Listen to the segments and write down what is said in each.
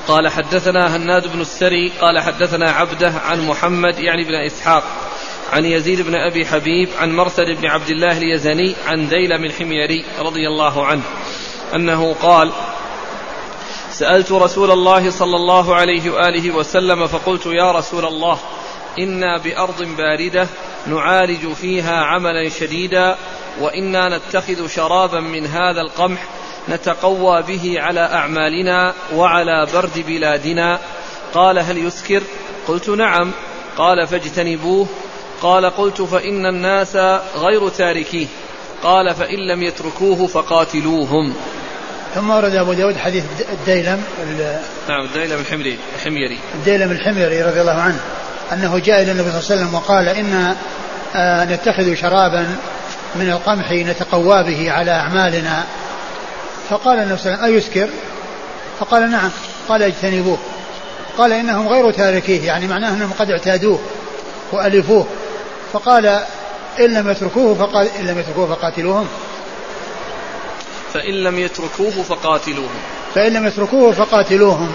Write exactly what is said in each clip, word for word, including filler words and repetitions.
قال حدثنا هناد بن السري قال حدثنا عبده عن محمد يعني بن إسحاق عن يزيد بن أبي حبيب عن مرثد بن عبد الله اليزني عن ديلم الحميري رضي الله عنه أنه قال سألت رسول الله صلى الله عليه وآله وسلم فقلت يا رسول الله إنا بأرض باردة نعالج فيها عملا شديدا وإنا نتخذ شرابا من هذا القمح نتقوى به على أعمالنا وعلى برد بلادنا. قال هل يسكر؟ قلت نعم. قال فاجتنبوه. قال قلت فإن الناس غير تاركيه. قال فإن لم يتركوه فقاتلوهم. ثم ورد أبو داود حديث الديلم نعم الديلم الحميري الحميري الديلم الحميري رضي الله عنه أنه جاء إلى النبي صلى الله عليه وسلم وقال إن آه نتخذ شرابا من القمح نتقوى به على أعمالنا. فقال النبي صلى الله عليه وسلم أيسكر؟ فقال نعم. قال اجتنبوه. قال إنهم غير تاركيه يعني معناه أنهم قد اعتادوه وألفوه. فقال إن لم يتركوه فقال إن لم يتركوه فقاتلوهم. فإن لم يتركوه فقاتلوهم فإن لم يتركوه فقاتلوهم.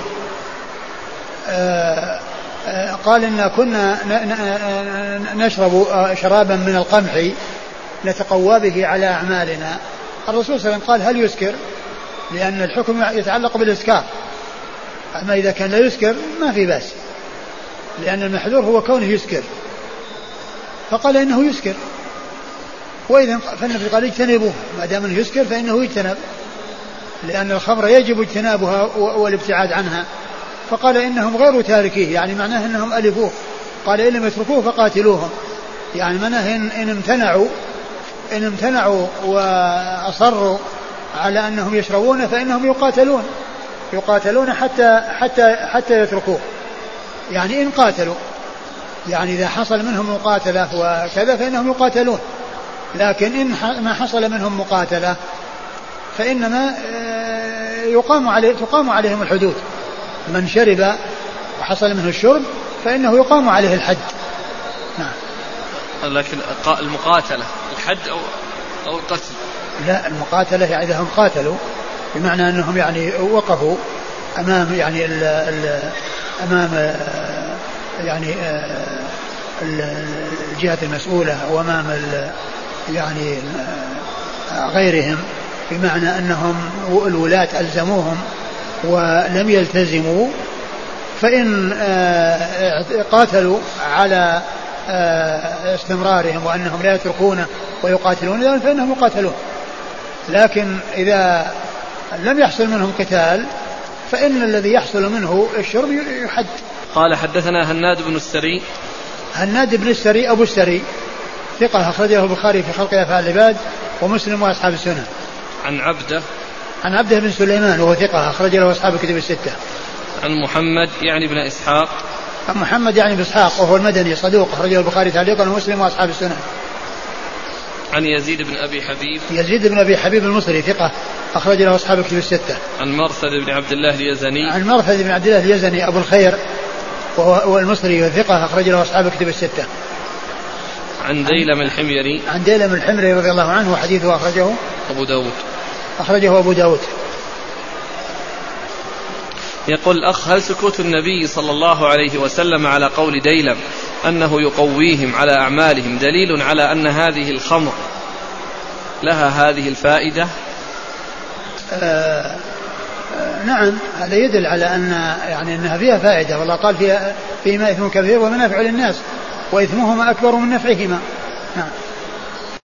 آآ آآ قال إن كنا نشرب شرابا من القمح نتقوى به على أعمالنا. الرسول صلى الله عليه وسلم قال هل يسكر؟ لأن الحكم يتعلق بالإسكار، أما إذا كان لا يسكر ما في بأس، لأن المحذور هو كونه يسكر. فقال إنه يسكر، وإذا فالنبي قال اجتنبوه، ما دام انه يسكر فإنه يجتنب، لأن الخمر يجب اجتنابها والابتعاد عنها. فقال إنهم غير تاركيه يعني معناه إنهم ألفوه. قال إن لم يتركوه فقاتلوهم يعني معناه إن, إن امتنعوا إن امتنعوا وأصروا على أنهم يشربون فإنهم يقاتلون يقاتلون حتى حتى حتى يتركوه. يعني إن قاتلوا يعني إذا حصل منهم مقاتلة وكذا فإنهم يقاتلون، لكن إن ما حصل منهم مقاتلة فإنما يقام عليه تقام عليهم الحدود. من شرب وحصل منه الشرب فإنه يقام عليه الحد. نعم. لكن المقاتلة الحد أو أو القتل؟ لا، المقاتلة يعني إذا هم قاتلوا بمعنى أنهم يعني وقفوا أمام يعني ال ال أمام يعني الجهة المسؤولة وأمام يعني غيرهم، بمعنى أنهم الولاة ألزموهم ولم يلتزموا، فإن قاتلوا على استمرارهم وأنهم لا يتركونه ويقاتلون فإنهم يقاتلون. لكن إذا لم يحصل منهم قتال فإن الذي يحصل منه الشرب يحد. قال حدثنا هناد بن السري. هناد بن السري أبو السري ثقة أخرجه البخاري في خلق أفعال العباد ومسلم وأصحاب السنن. عن عبده عن عبده بن سليمان وهو ثقة أخرج له أصحاب الكتب الستة. عن محمد يعني بن إسحاق. عن محمد يعني بن إسحاق وهو المدني صدوق أخرجه البخاري تعليقا ومسلم وأصحاب السنن. عن يزيد بن أبي حبيب. يزيد بن أبي حبيب المصري ثقة أخرج له أصحاب الكتب الستة. عن مرثد بن عبد الله اليزني. عن مرثد بن عبد الله اليزني أبو الخير وهو المصري ثقة أخرج له أصحاب الكتب الستة. عن ديلم الحميري. عن ديلم الحميري رضي الله عنه وحديثه أخرجه أبو داود. أخرجه أبو داود. يقول الأخ هل سكوت النبي صلى الله عليه وسلم على قول ديلم أنه يقويهم على أعمالهم دليل على أن هذه الخمر لها هذه الفائدة؟ آه آه نعم، هذا يدل على أن يعني أنها فيها فائدة، والله قال فيها فيما إثم كبير ومنافع للناس وإثمهما أكبر من نفعهما. نعم.